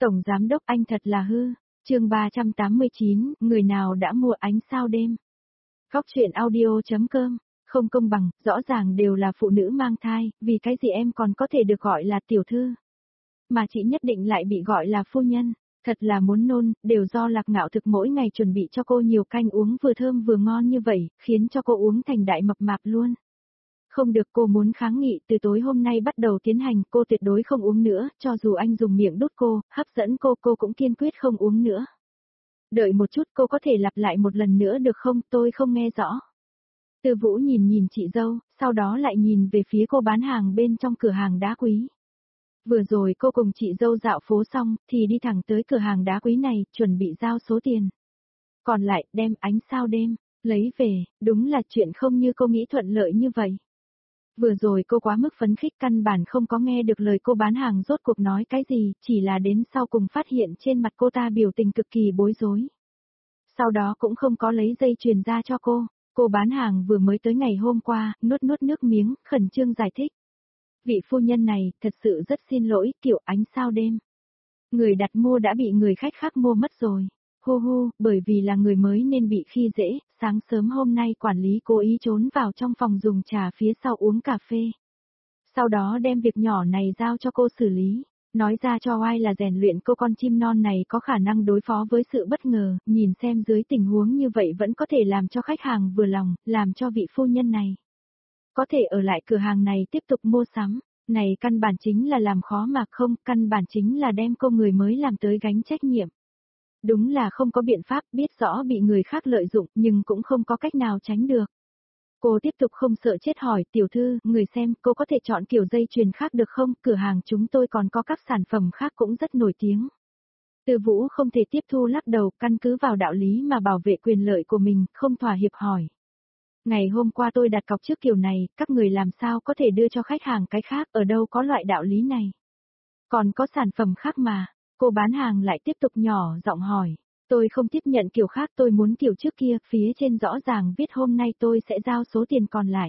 Tổng giám đốc anh thật là hư. Chương 389, người nào đã mua ánh sao đêm. Góc truyện audio.com. Không công bằng, rõ ràng đều là phụ nữ mang thai, vì cái gì em còn có thể được gọi là tiểu thư. Mà chị nhất định lại bị gọi là phu nhân. Thật là muốn nôn, đều do Lạc Ngạo Thực mỗi ngày chuẩn bị cho cô nhiều canh uống vừa thơm vừa ngon như vậy, khiến cho cô uống thành đại mập mạp luôn. Không được, cô muốn kháng nghị, từ tối hôm nay bắt đầu tiến hành, cô tuyệt đối không uống nữa, cho dù anh dùng miệng đút cô, hấp dẫn cô cũng kiên quyết không uống nữa. Đợi một chút, cô có thể lặp lại một lần nữa được không, tôi không nghe rõ. Tư Vũ nhìn chị dâu, sau đó lại nhìn về phía cô bán hàng bên trong cửa hàng đá quý. Vừa rồi cô cùng chị dâu dạo phố xong, thì đi thẳng tới cửa hàng đá quý này, chuẩn bị giao số tiền. Còn lại, đem ánh sao đêm, lấy về, đúng là chuyện không như cô nghĩ thuận lợi như vậy. Vừa rồi cô quá mức phấn khích, căn bản không có nghe được lời cô bán hàng rốt cuộc nói cái gì, chỉ là đến sau cùng phát hiện trên mặt cô ta biểu tình cực kỳ bối rối. Sau đó cũng không có lấy dây chuyền ra cho cô bán hàng vừa mới tới ngày hôm qua, nuốt nước miếng, khẩn trương giải thích. Vị phu nhân này, thật sự rất xin lỗi, kiểu ánh sao đêm. Người đặt mua đã bị người khách khác mua mất rồi. Hu, bởi vì là người mới nên bị khi dễ, sáng sớm hôm nay quản lý cố ý trốn vào trong phòng dùng trà phía sau uống cà phê. Sau đó đem việc nhỏ này giao cho cô xử lý, nói ra cho oai là rèn luyện cô con chim non này có khả năng đối phó với sự bất ngờ, nhìn xem dưới tình huống như vậy vẫn có thể làm cho khách hàng vừa lòng, làm cho vị phu nhân này có thể ở lại cửa hàng này tiếp tục mua sắm. Này căn bản chính là làm khó mà không, căn bản chính là đem cô người mới làm tới gánh trách nhiệm. Đúng là không có biện pháp, biết rõ bị người khác lợi dụng nhưng cũng không có cách nào tránh được. Cô tiếp tục không sợ chết hỏi, tiểu thư, người xem, cô có thể chọn kiểu dây chuyền khác được không, cửa hàng chúng tôi còn có các sản phẩm khác cũng rất nổi tiếng. Tư Vũ không thể tiếp thu, lắc đầu, căn cứ vào đạo lý mà bảo vệ quyền lợi của mình, không thỏa hiệp hỏi. Ngày hôm qua tôi đặt cọc trước kiểu này, các người làm sao có thể đưa cho khách hàng cái khác, ở đâu có loại đạo lý này. Còn có sản phẩm khác mà, cô bán hàng lại tiếp tục nhỏ giọng hỏi. Tôi không tiếp nhận kiểu khác, tôi muốn kiểu trước kia, phía trên rõ ràng viết hôm nay tôi sẽ giao số tiền còn lại.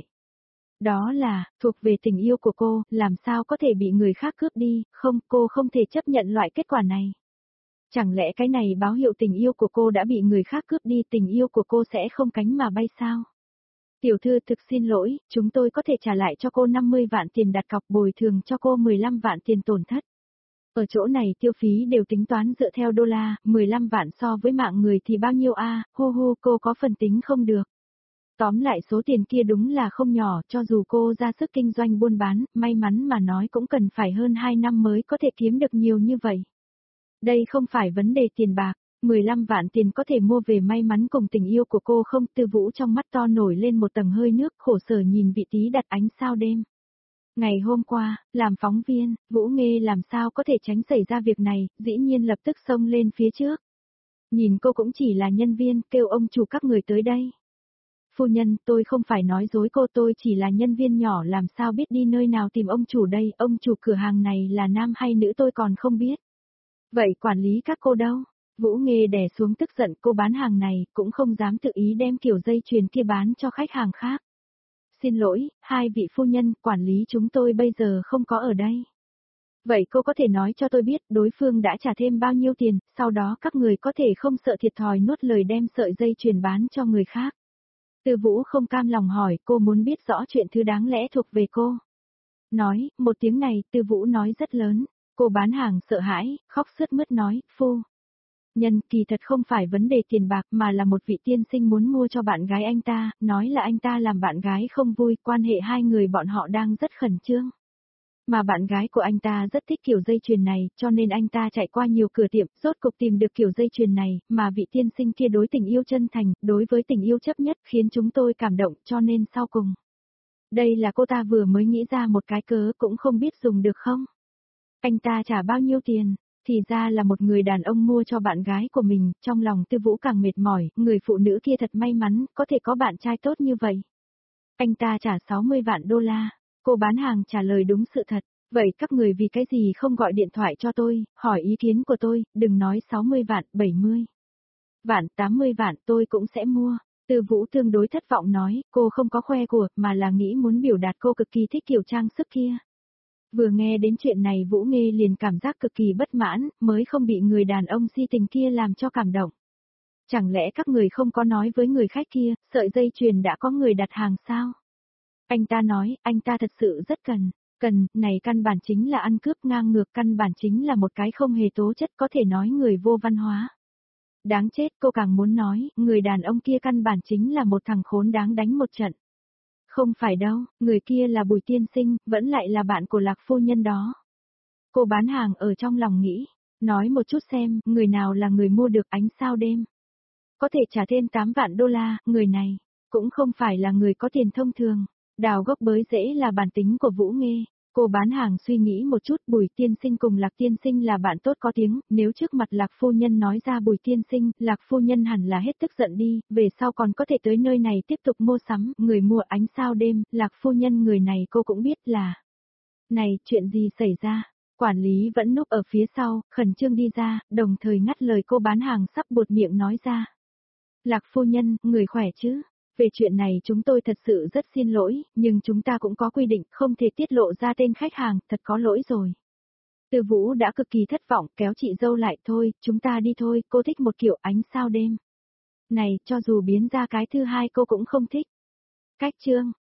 Đó là, thuộc về tình yêu của cô, làm sao có thể bị người khác cướp đi, không, cô không thể chấp nhận loại kết quả này. Chẳng lẽ cái này báo hiệu tình yêu của cô đã bị người khác cướp đi, tình yêu của cô sẽ không cánh mà bay sao? Tiểu thư thực xin lỗi, chúng tôi có thể trả lại cho cô 50 vạn tiền đặt cọc, bồi thường cho cô 15 vạn tiền tổn thất. Ở chỗ này tiêu phí đều tính toán dựa theo đô la, 15 vạn so với mạng người thì bao nhiêu a? Hu, cô có phần tính không được. Tóm lại số tiền kia đúng là không nhỏ, cho dù cô ra sức kinh doanh buôn bán, may mắn mà nói cũng cần phải hơn 2 năm mới có thể kiếm được nhiều như vậy. Đây không phải vấn đề tiền bạc, 15 vạn tiền có thể mua về may mắn cùng tình yêu của cô không? Tư Vũ trong mắt to nổi lên một tầng hơi nước, khổ sở nhìn vị trí đặt ánh sao đêm. Ngày hôm qua, làm phóng viên, Vũ Nghê làm sao có thể tránh xảy ra việc này, dĩ nhiên lập tức xông lên phía trước. Nhìn cô cũng chỉ là nhân viên, kêu ông chủ các người tới đây. Phu nhân, tôi không phải nói dối cô, tôi chỉ là nhân viên nhỏ, làm sao biết đi nơi nào tìm ông chủ đây, ông chủ cửa hàng này là nam hay nữ tôi còn không biết. Vậy quản lý các cô đâu? Vũ Nghê đè xuống tức giận, cô bán hàng này cũng không dám tự ý đem kiểu dây chuyền kia bán cho khách hàng khác. Xin lỗi, hai vị phu nhân, quản lý chúng tôi bây giờ không có ở đây. Vậy cô có thể nói cho tôi biết đối phương đã trả thêm bao nhiêu tiền, sau đó các người có thể không sợ thiệt thòi nuốt lời đem sợi dây chuyền bán cho người khác. Tư Vũ không cam lòng hỏi, cô muốn biết rõ chuyện thứ đáng lẽ thuộc về cô. Nói, một tiếng này, Tư Vũ nói rất lớn, cô bán hàng sợ hãi, khóc sướt mướt nói, phu nhân, kỳ thật không phải vấn đề tiền bạc mà là một vị tiên sinh muốn mua cho bạn gái anh ta, nói là anh ta làm bạn gái không vui, quan hệ hai người bọn họ đang rất khẩn trương. Mà bạn gái của anh ta rất thích kiểu dây chuyền này, cho nên anh ta chạy qua nhiều cửa tiệm, rốt cục tìm được kiểu dây chuyền này, mà vị tiên sinh kia đối tình yêu chân thành, đối với tình yêu chấp nhất khiến chúng tôi cảm động, cho nên sau cùng. Đây là cô ta vừa mới nghĩ ra một cái cớ cũng không biết dùng được không? Anh ta trả bao nhiêu tiền? Thì ra là một người đàn ông mua cho bạn gái của mình, trong lòng Tư Vũ càng mệt mỏi, người phụ nữ kia thật may mắn, có thể có bạn trai tốt như vậy. Anh ta trả 60 vạn đô la, cô bán hàng trả lời đúng sự thật, vậy các người vì cái gì không gọi điện thoại cho tôi, hỏi ý kiến của tôi, đừng nói 60 vạn, 70 vạn, 80 vạn tôi cũng sẽ mua. Tư Vũ tương đối thất vọng nói, cô không có khoe của, mà là nghĩ muốn biểu đạt cô cực kỳ thích kiểu trang sức kia. Vừa nghe đến chuyện này Vũ Nghê liền cảm giác cực kỳ bất mãn, mới không bị người đàn ông si tình kia làm cho cảm động. Chẳng lẽ các người không có nói với người khách kia, sợi dây chuyền đã có người đặt hàng sao? Anh ta nói, anh ta thật sự rất cần, này căn bản chính là ăn cướp ngang ngược, căn bản chính là một cái không hề tố chất, có thể nói người vô văn hóa. Đáng chết, cô càng muốn nói, người đàn ông kia căn bản chính là một thằng khốn đáng đánh một trận. Không phải đâu, người kia là Bùi tiên sinh, vẫn lại là bạn của Lạc phu nhân đó. Cô bán hàng ở trong lòng nghĩ, nói một chút xem, người nào là người mua được ánh sao đêm. Có thể trả thêm 8 vạn đô la, người này, cũng không phải là người có tiền thông thường. Đào gốc bới rễ là bản tính của Vũ Nghê. Cô bán hàng suy nghĩ một chút, Bùi tiên sinh cùng Lạc tiên sinh là bạn tốt có tiếng, nếu trước mặt Lạc phu nhân nói ra Bùi tiên sinh, Lạc phu nhân hẳn là hết tức giận đi, về sau còn có thể tới nơi này tiếp tục mua sắm, người mua ánh sao đêm, Lạc phu nhân người này cô cũng biết là. Này, chuyện gì xảy ra? Quản lý vẫn núp ở phía sau, khẩn trương đi ra, đồng thời ngắt lời cô bán hàng sắp buột miệng nói ra. Lạc phu nhân, người khỏe chứ? Về chuyện này chúng tôi thật sự rất xin lỗi, nhưng chúng ta cũng có quy định không thể tiết lộ ra tên khách hàng, thật có lỗi rồi. Từ Vũ đã cực kỳ thất vọng, kéo chị dâu lại thôi, chúng ta đi thôi, cô thích một kiểu ánh sao đêm. Này, cho dù biến ra cái thứ hai cô cũng không thích. Cách chương